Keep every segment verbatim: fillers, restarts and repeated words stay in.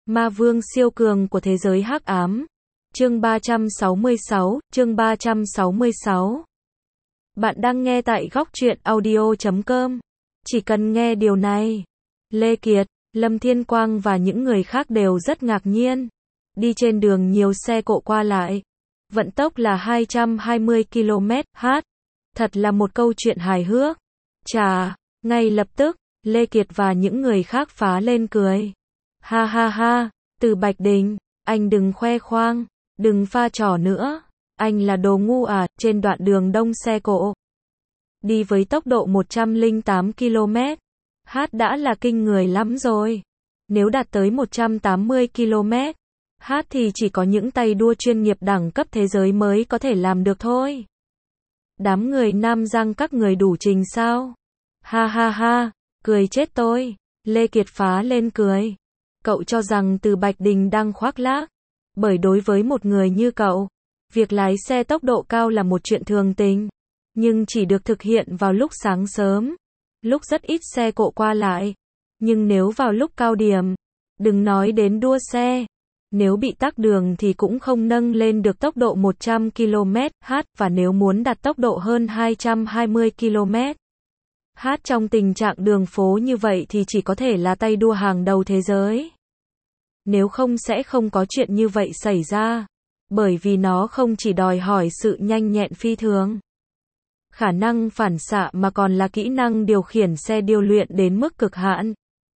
Ma vương siêu cường của thế giới hắc ám. Chương ba trăm sáu mươi sáu, chương ba trăm sáu mươi sáu. Bạn đang nghe tại góc truyện audio chấm com. Chỉ cần nghe điều này. Lê Kiệt, Lâm Thiên Quang và những người khác đều rất ngạc nhiên. Đi trên đường nhiều xe cộ qua lại. Vận tốc là hai trăm hai mươi ki lô mét h. Thật là một câu chuyện hài hước. Chà, ngay lập tức, Lê Kiệt và những người khác phá lên cười. Ha ha ha, Từ Bạch Đình, anh đừng khoe khoang, đừng pha trò nữa. Anh là đồ ngu à, trên đoạn đường đông xe cộ. Đi với tốc độ một trăm lẻ tám ki lô mét h đã là kinh người lắm rồi. Nếu đạt tới một trăm tám mươi ki lô mét h thì chỉ có những tay đua chuyên nghiệp đẳng cấp thế giới mới có thể làm được thôi. Đám người Nam Giang các người đủ trình sao? Ha ha ha, cười chết tôi. Lê Kiệt phá lên cười. Cậu cho rằng Từ Bạch Đình đang khoác lác. Bởi đối với một người như cậu, việc lái xe tốc độ cao là một chuyện thường tình. Nhưng chỉ được thực hiện vào lúc sáng sớm. Lúc rất ít xe cộ qua lại. Nhưng nếu vào lúc cao điểm, đừng nói đến đua xe. Nếu bị tắc đường thì cũng không nâng lên được tốc độ một trăm ki lô mét h, và nếu muốn đạt tốc độ hơn hai trăm hai mươi ki lô mét h trong tình trạng đường phố như vậy thì chỉ có thể là tay đua hàng đầu thế giới. Nếu không sẽ không có chuyện như vậy xảy ra. Bởi vì nó không chỉ đòi hỏi sự nhanh nhẹn phi thường, khả năng phản xạ mà còn là kỹ năng điều khiển xe điêu luyện đến mức cực hạn.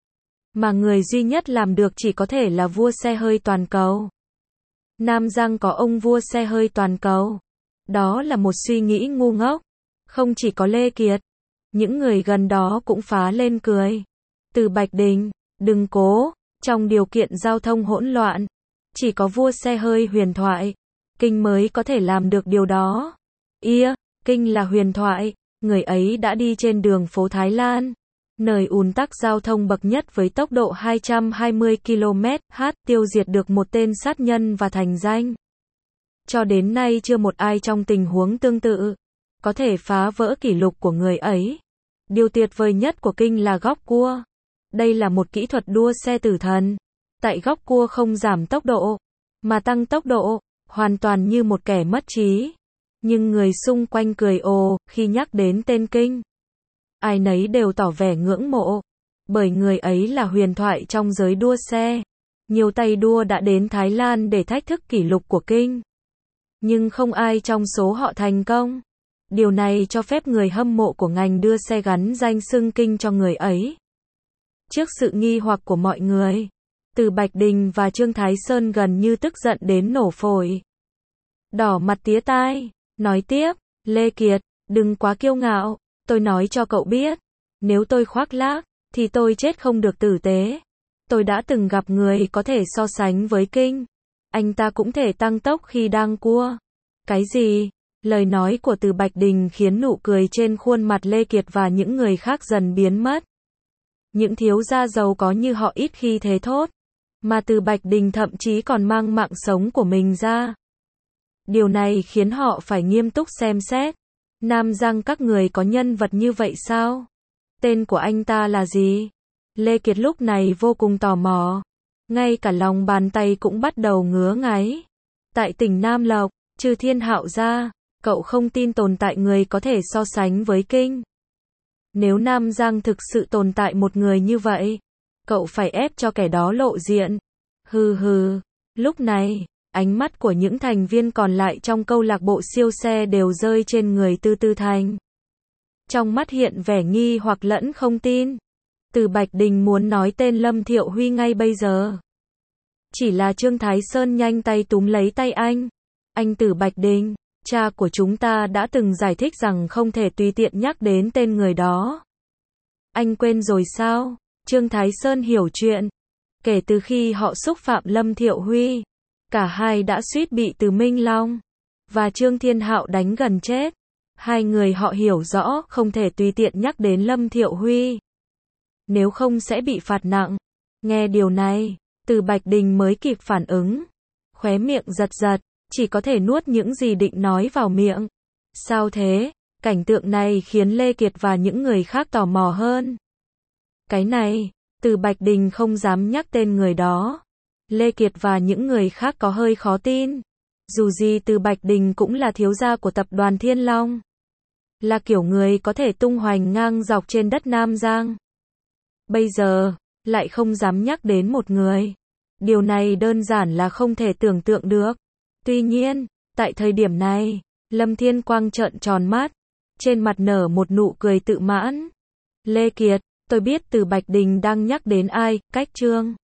Mà người duy nhất làm được chỉ có thể là vua xe hơi toàn cầu. Nam Giang có ông vua xe hơi toàn cầu. Đó là một suy nghĩ ngu ngốc. Không chỉ có Lê Kiệt, những người gần đó cũng phá lên cười. Từ Bạch Đình, đừng cố, trong điều kiện giao thông hỗn loạn, chỉ có vua xe hơi huyền thoại, Kinh mới có thể làm được điều đó. Ia, Kinh là huyền thoại, người ấy đã đi trên đường phố Thái Lan, nơi ùn tắc giao thông bậc nhất với tốc độ hai trăm hai mươi ki lô mét h, tiêu diệt được một tên sát nhân và thành danh. Cho đến nay chưa một ai trong tình huống tương tự có thể phá vỡ kỷ lục của người ấy. Điều tuyệt vời nhất của Kinh là góc cua. Đây là một kỹ thuật đua xe tử thần. Tại góc cua không giảm tốc độ, mà tăng tốc độ, hoàn toàn như một kẻ mất trí. Nhưng người xung quanh cười ồ khi nhắc đến tên Kinh. Ai nấy đều tỏ vẻ ngưỡng mộ. Bởi người ấy là huyền thoại trong giới đua xe. Nhiều tay đua đã đến Thái Lan để thách thức kỷ lục của Kinh. Nhưng không ai trong số họ thành công. Điều này cho phép người hâm mộ của ngành đưa xe gắn danh xưng Kinh cho người ấy. Trước sự nghi hoặc của mọi người, Từ Bạch Đình và Trương Thái Sơn gần như tức giận đến nổ phổi. Đỏ mặt tía tai, nói tiếp, Lê Kiệt, đừng quá kiêu ngạo, tôi nói cho cậu biết, nếu tôi khoác lác, thì tôi chết không được tử tế. Tôi đã từng gặp người có thể so sánh với Kinh. Anh ta cũng thể tăng tốc khi đang cua. Cái gì? Lời nói của Từ Bạch Đình khiến nụ cười trên khuôn mặt Lê Kiệt và những người khác dần biến mất. Những thiếu gia giàu có như họ ít khi thế thốt. Mà Từ Bạch Đình thậm chí còn mang mạng sống của mình ra. Điều này khiến họ phải nghiêm túc xem xét. Nam Giang các người có nhân vật như vậy sao? Tên của anh ta là gì? Lê Kiệt lúc này vô cùng tò mò. Ngay cả lòng bàn tay cũng bắt đầu ngứa ngáy. Tại tỉnh Nam Lộc, trừ Thiên Hạo ra, cậu không tin tồn tại người có thể so sánh với Kinh. Nếu Nam Giang thực sự tồn tại một người như vậy, cậu phải ép cho kẻ đó lộ diện. Hừ hừ. Lúc này, ánh mắt của những thành viên còn lại trong câu lạc bộ siêu xe đều rơi trên người Tư Tư Thành. Trong mắt hiện vẻ nghi hoặc lẫn không tin. Từ Bạch Đình muốn nói tên Lâm Thiệu Huy ngay bây giờ. Chỉ là Trương Thái Sơn nhanh tay túm lấy tay anh. Anh Từ Bạch Đình, cha của chúng ta đã từng giải thích rằng không thể tùy tiện nhắc đến tên người đó. Anh quên rồi sao? Trương Thái Sơn hiểu chuyện. Kể từ khi họ xúc phạm Lâm Thiệu Huy, cả hai đã suýt bị Từ Minh Long và Trương Thiên Hạo đánh gần chết. Hai người họ hiểu rõ không thể tùy tiện nhắc đến Lâm Thiệu Huy. Nếu không sẽ bị phạt nặng. Nghe điều này, Từ Bạch Đình mới kịp phản ứng. Khóe miệng giật giật, chỉ có thể nuốt những gì định nói vào miệng. Sao thế? Cảnh tượng này khiến Lê Kiệt và những người khác tò mò hơn. Cái này, Từ Bạch Đình không dám nhắc tên người đó. Lê Kiệt và những người khác có hơi khó tin. Dù gì Từ Bạch Đình cũng là thiếu gia của tập đoàn Thiên Long. Là kiểu người có thể tung hoành ngang dọc trên đất Nam Giang. Bây giờ, lại không dám nhắc đến một người. Điều này đơn giản là không thể tưởng tượng được. Tuy nhiên, tại thời điểm này, Lâm Thiên Quang trợn tròn mắt, trên mặt nở một nụ cười tự mãn. Lê Kiệt, tôi biết Từ Bạch Đình đang nhắc đến ai, Cách Trương.